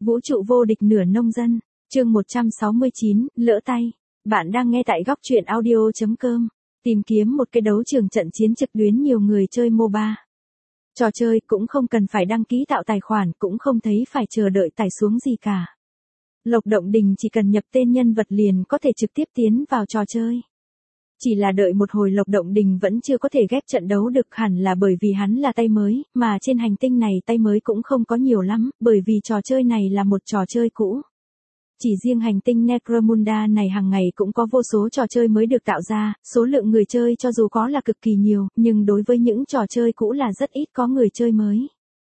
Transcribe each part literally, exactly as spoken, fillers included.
Vũ trụ vô địch nửa nông dân, chương một trăm sáu mươi chín, lỡ tay. Bạn đang nghe tại góc truyện audio chấm com. Tìm kiếm một cái đấu trường trận chiến trực tuyến nhiều người chơi MOBA. Trò chơi cũng không cần phải đăng ký tạo tài khoản, cũng không thấy phải chờ đợi tải xuống gì cả. Lộc Động Đình chỉ cần nhập tên nhân vật liền có thể trực tiếp tiến vào trò chơi. Chỉ là đợi một hồi Lộc Động Đình vẫn chưa có thể ghép trận đấu được, hẳn là bởi vì hắn là tay mới, mà trên hành tinh này tay mới cũng không có nhiều lắm, bởi vì trò chơi này là một trò chơi cũ. Chỉ riêng hành tinh Necromunda này hàng ngày cũng có vô số trò chơi mới được tạo ra, số lượng người chơi cho dù có là cực kỳ nhiều, nhưng đối với những trò chơi cũ là rất ít có người chơi mới.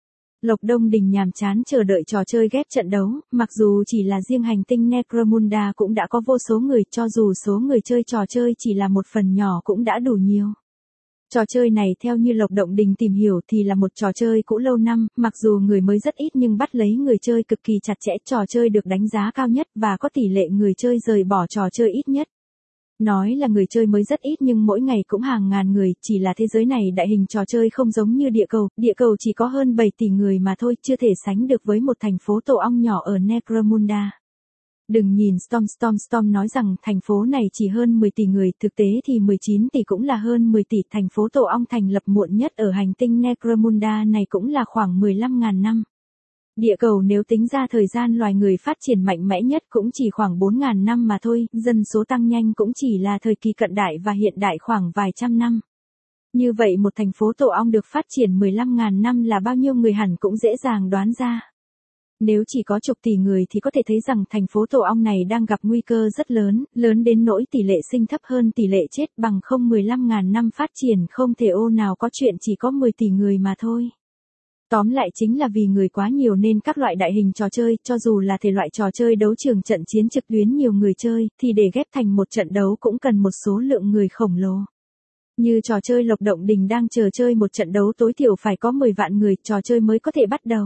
Lộc Đông Đình nhàm chán chờ đợi trò chơi ghép trận đấu, mặc dù chỉ là riêng hành tinh Necromunda cũng đã có vô số người, cho dù số người chơi trò chơi chỉ là một phần nhỏ cũng đã đủ nhiều. Trò chơi này theo như Lộc Động Đình tìm hiểu thì là một trò chơi cũ lâu năm, mặc dù người mới rất ít nhưng bắt lấy người chơi cực kỳ chặt chẽ, trò chơi được đánh giá cao nhất và có tỷ lệ người chơi rời bỏ trò chơi ít nhất. Nói là người chơi mới rất ít nhưng mỗi ngày cũng hàng ngàn người, chỉ là thế giới này đại hình trò chơi không giống như địa cầu, địa cầu chỉ có hơn bảy tỷ người mà thôi, chưa thể sánh được với một thành phố tổ ong nhỏ ở Necromunda. Đừng nhìn Storm Storm Storm nói rằng thành phố này chỉ hơn mười tỷ người, thực tế thì mười chín tỷ cũng là hơn mười tỷ, thành phố tổ ong thành lập muộn nhất ở hành tinh Necromunda này cũng là khoảng mười lăm nghìn năm. Địa cầu nếu tính ra thời gian loài người phát triển mạnh mẽ nhất cũng chỉ khoảng bốn nghìn năm mà thôi, dân số tăng nhanh cũng chỉ là thời kỳ cận đại và hiện đại khoảng vài trăm năm. Như vậy một thành phố tổ ong được phát triển mười lăm nghìn năm là bao nhiêu người hẳn cũng dễ dàng đoán ra. Nếu chỉ có chục tỷ người thì có thể thấy rằng thành phố tổ ong này đang gặp nguy cơ rất lớn, lớn đến nỗi tỷ lệ sinh thấp hơn tỷ lệ chết, bằng không mười lăm nghìn năm phát triển không thể ô nào có chuyện chỉ có mười tỷ người mà thôi. Tóm lại chính là vì người quá nhiều nên các loại đại hình trò chơi, cho dù là thể loại trò chơi đấu trường trận chiến trực tuyến nhiều người chơi, thì để ghép thành một trận đấu cũng cần một số lượng người khổng lồ. Như trò chơi Lộc Động Đình đang chờ chơi một trận đấu tối thiểu phải có mười vạn người, trò chơi mới có thể bắt đầu.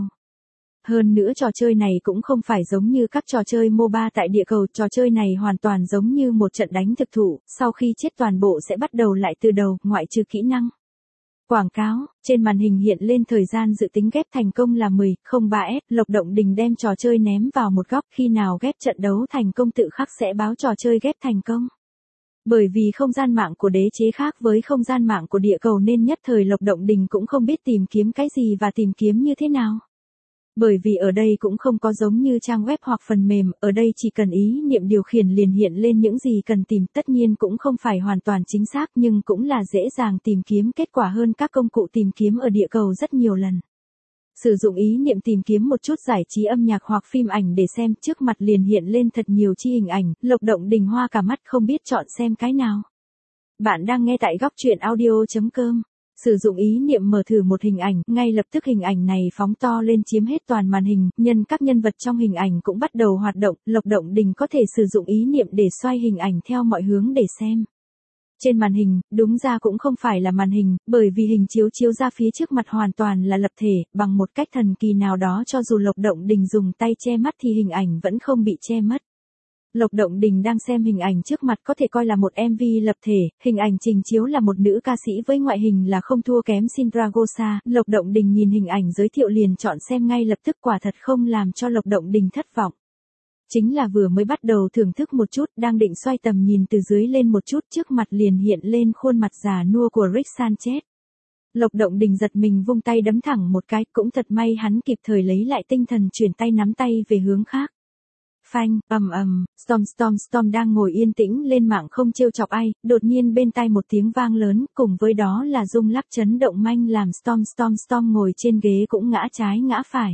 Hơn nữa trò chơi này cũng không phải giống như các trò chơi MOBA tại địa cầu, trò chơi này hoàn toàn giống như một trận đánh thực thụ, sau khi chết toàn bộ sẽ bắt đầu lại từ đầu, ngoại trừ kỹ năng. Quảng cáo, trên màn hình hiện lên thời gian dự tính ghép thành công là mười không ba S, Lộc Động Đình đem trò chơi ném vào một góc, khi nào ghép trận đấu thành công tự khắc sẽ báo trò chơi ghép thành công. Bởi vì không gian mạng của đế chế khác với không gian mạng của địa cầu nên nhất thời Lộc Động Đình cũng không biết tìm kiếm cái gì và tìm kiếm như thế nào. Bởi vì ở đây cũng không có giống như trang web hoặc phần mềm, ở đây chỉ cần ý niệm điều khiển liền hiện lên những gì cần tìm, tất nhiên cũng không phải hoàn toàn chính xác nhưng cũng là dễ dàng tìm kiếm kết quả hơn các công cụ tìm kiếm ở địa cầu rất nhiều lần. Sử dụng ý niệm tìm kiếm một chút giải trí âm nhạc hoặc phim ảnh để xem, trước mặt liền hiện lên thật nhiều chi hình ảnh, Lộc Động Đình hoa cả mắt không biết chọn xem cái nào. Bạn đang nghe tại góc truyện audio chấm com. Sử dụng ý niệm mở thử một hình ảnh, ngay lập tức hình ảnh này phóng to lên chiếm hết toàn màn hình, nhân các nhân vật trong hình ảnh cũng bắt đầu hoạt động, Lộc Động Đình có thể sử dụng ý niệm để xoay hình ảnh theo mọi hướng để xem. Trên màn hình, đúng ra cũng không phải là màn hình, bởi vì hình chiếu chiếu ra phía trước mặt hoàn toàn là lập thể, bằng một cách thần kỳ nào đó cho dù Lộc Động Đình dùng tay che mắt thì hình ảnh vẫn không bị che mất. Lộc Động Đình đang xem hình ảnh trước mặt có thể coi là một em vê lập thể, hình ảnh trình chiếu là một nữ ca sĩ với ngoại hình là không thua kém Sindragosa, Lộc Động Đình nhìn hình ảnh giới thiệu liền chọn xem ngay lập tức, quả thật không làm cho Lộc Động Đình thất vọng. Chính là vừa mới bắt đầu thưởng thức một chút, đang định xoay tầm nhìn từ dưới lên một chút, trước mặt liền hiện lên khuôn mặt già nua của Rick Sanchez. Lộc Động Đình giật mình vung tay đấm thẳng một cái, cũng thật may hắn kịp thời lấy lại tinh thần chuyển tay nắm tay về hướng khác. Phanh, ầm ầm, Storm Storm Storm đang ngồi yên tĩnh lên mạng không trêu chọc ai, đột nhiên bên tai một tiếng vang lớn, cùng với đó là rung lắc chấn động manh làm Storm Storm Storm ngồi trên ghế cũng ngã trái ngã phải.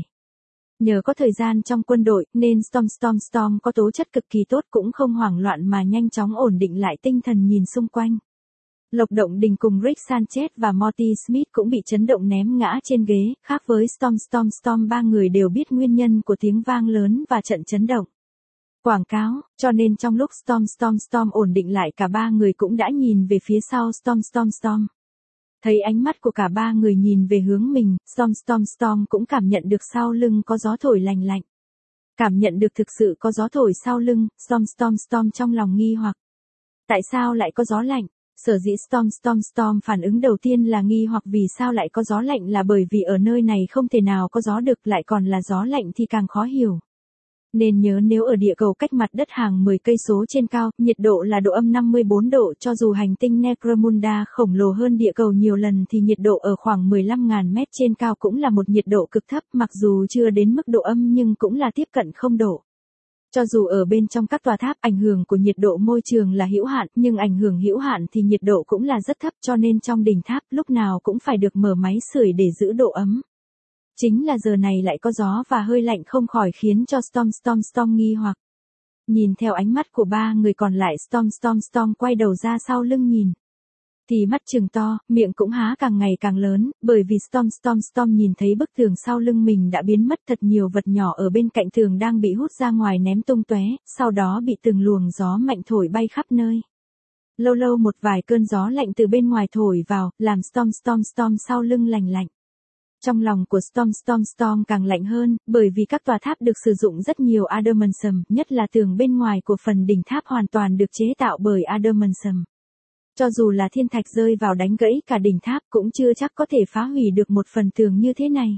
Nhờ có thời gian trong quân đội, nên Storm Storm Storm có tố chất cực kỳ tốt, cũng không hoảng loạn mà nhanh chóng ổn định lại tinh thần nhìn xung quanh. Lộc Động Đình cùng Rick Sanchez và Morty Smith cũng bị chấn động ném ngã trên ghế, khác với Storm Storm Storm ba người đều biết nguyên nhân của tiếng vang lớn và trận chấn động. Quảng cáo, cho nên trong lúc Storm Storm Storm ổn định lại cả ba người cũng đã nhìn về phía sau Storm Storm Storm. Thấy ánh mắt của cả ba người nhìn về hướng mình, Storm Storm Storm cũng cảm nhận được sau lưng có gió thổi lành lạnh. Cảm nhận được thực sự có gió thổi sau lưng, Storm Storm Storm trong lòng nghi hoặc. Tại sao lại có gió lạnh? Sở dĩ Storm Storm Storm phản ứng đầu tiên là nghi hoặc vì sao lại có gió lạnh là bởi vì ở nơi này không thể nào có gió được, lại còn là gió lạnh thì càng khó hiểu. Nên nhớ nếu ở địa cầu cách mặt đất hàng mười cây số trên cao, nhiệt độ là độ âm năm mươi bốn độ, cho dù hành tinh Necromunda khổng lồ hơn địa cầu nhiều lần thì nhiệt độ ở khoảng mười lăm nghìn mét trên cao cũng là một nhiệt độ cực thấp, mặc dù chưa đến mức độ âm nhưng cũng là tiếp cận không độ. Cho dù ở bên trong các tòa tháp, ảnh hưởng của nhiệt độ môi trường là hữu hạn, nhưng ảnh hưởng hữu hạn thì nhiệt độ cũng là rất thấp, cho nên trong đỉnh tháp lúc nào cũng phải được mở máy sưởi để giữ độ ấm. Chính là giờ này lại có gió và hơi lạnh không khỏi khiến cho Storm Storm Storm nghi hoặc. Nhìn theo ánh mắt của ba người còn lại, Storm Storm Storm quay đầu ra sau lưng nhìn. Thì mắt trừng to, miệng cũng há càng ngày càng lớn, bởi vì Storm Storm Storm nhìn thấy bức tường sau lưng mình đã biến mất, thật nhiều vật nhỏ ở bên cạnh tường đang bị hút ra ngoài ném tung tóe, sau đó bị từng luồng gió mạnh thổi bay khắp nơi. Lâu lâu một vài cơn gió lạnh từ bên ngoài thổi vào, làm Storm Storm Storm sau lưng lành lạnh. Trong lòng của Storm Storm Storm càng lạnh hơn, bởi vì các tòa tháp được sử dụng rất nhiều adamantium, nhất là tường bên ngoài của phần đỉnh tháp hoàn toàn được chế tạo bởi adamantium. Cho dù là thiên thạch rơi vào đánh gãy cả đỉnh tháp cũng chưa chắc có thể phá hủy được một phần tường như thế này.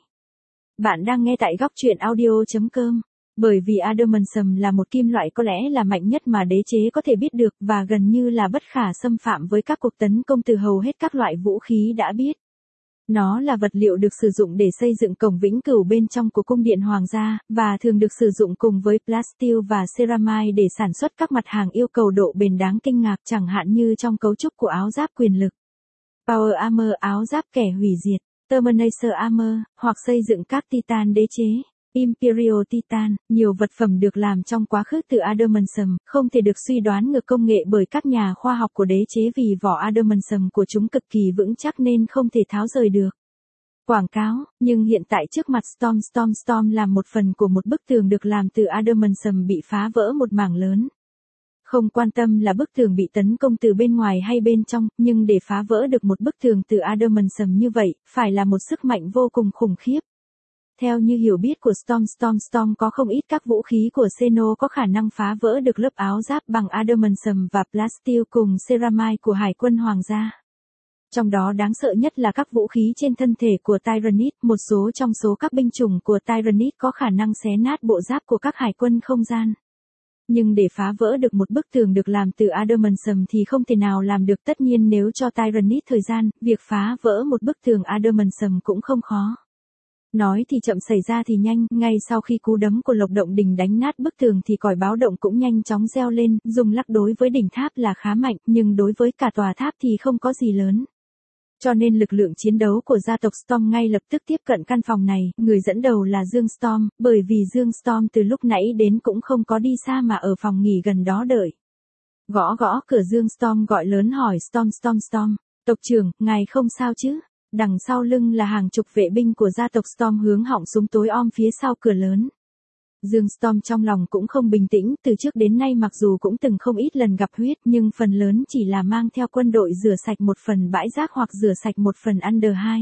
Bạn đang nghe tại góc truyện audio chấm com. Bởi vì adamantium là một kim loại có lẽ là mạnh nhất mà đế chế có thể biết được và gần như là bất khả xâm phạm với các cuộc tấn công từ hầu hết các loại vũ khí đã biết. Nó là vật liệu được sử dụng để xây dựng cổng vĩnh cửu bên trong của cung điện hoàng gia, và thường được sử dụng cùng với plasteel và ceramide để sản xuất các mặt hàng yêu cầu độ bền đáng kinh ngạc, chẳng hạn như trong cấu trúc của áo giáp quyền lực. Power Armor, áo giáp kẻ hủy diệt, Terminator Armor, hoặc xây dựng các Titan đế chế. Imperial Titan, nhiều vật phẩm được làm trong quá khứ từ adamantium, không thể được suy đoán ngược công nghệ bởi các nhà khoa học của đế chế vì vỏ adamantium của chúng cực kỳ vững chắc nên không thể tháo rời được. Quảng cáo, nhưng hiện tại trước mặt Storm Storm Storm làm một phần của một bức tường được làm từ adamantium bị phá vỡ một mảng lớn. Không quan tâm là bức tường bị tấn công từ bên ngoài hay bên trong, nhưng để phá vỡ được một bức tường từ adamantium như vậy, phải là một sức mạnh vô cùng khủng khiếp. Theo như hiểu biết của Storm Storm Storm có không ít các vũ khí của Xeno có khả năng phá vỡ được lớp áo giáp bằng adamantium và plasteel cùng ceramide của Hải quân Hoàng gia. Trong đó đáng sợ nhất là các vũ khí trên thân thể của Tyranid, một số trong số các binh chủng của Tyranid có khả năng xé nát bộ giáp của các hải quân không gian. Nhưng để phá vỡ được một bức tường được làm từ adamantium thì không thể nào làm được, tất nhiên nếu cho Tyranid thời gian, việc phá vỡ một bức tường adamantium cũng không khó. Nói thì chậm xảy ra thì nhanh, ngay sau khi cú đấm của Lộc Động Đình đánh nát bức tường thì còi báo động cũng nhanh chóng reo lên, rung lắc đối với đỉnh tháp là khá mạnh, nhưng đối với cả tòa tháp thì không có gì lớn. Cho nên lực lượng chiến đấu của gia tộc Storm ngay lập tức tiếp cận căn phòng này, người dẫn đầu là Dương Storm, bởi vì Dương Storm từ lúc nãy đến cũng không có đi xa mà ở phòng nghỉ gần đó đợi. Gõ gõ cửa, Dương Storm gọi lớn hỏi Storm Storm Storm, tộc trưởng, ngài không sao chứ? Đằng sau lưng là hàng chục vệ binh của gia tộc Storm hướng họng súng tối om phía sau cửa lớn. Dương Storm trong lòng cũng không bình tĩnh, từ trước đến nay mặc dù cũng từng không ít lần gặp huyết nhưng phần lớn chỉ là mang theo quân đội rửa sạch một phần bãi rác hoặc rửa sạch một phần Under hai.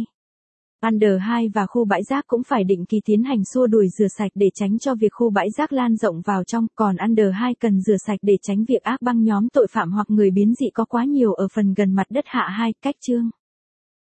Under hai và khu bãi rác cũng phải định kỳ tiến hành xua đuổi rửa sạch để tránh cho việc khu bãi rác lan rộng vào trong, còn Under hai cần rửa sạch để tránh việc ác băng nhóm tội phạm hoặc người biến dị có quá nhiều ở phần gần mặt đất hạ hai, cách chương.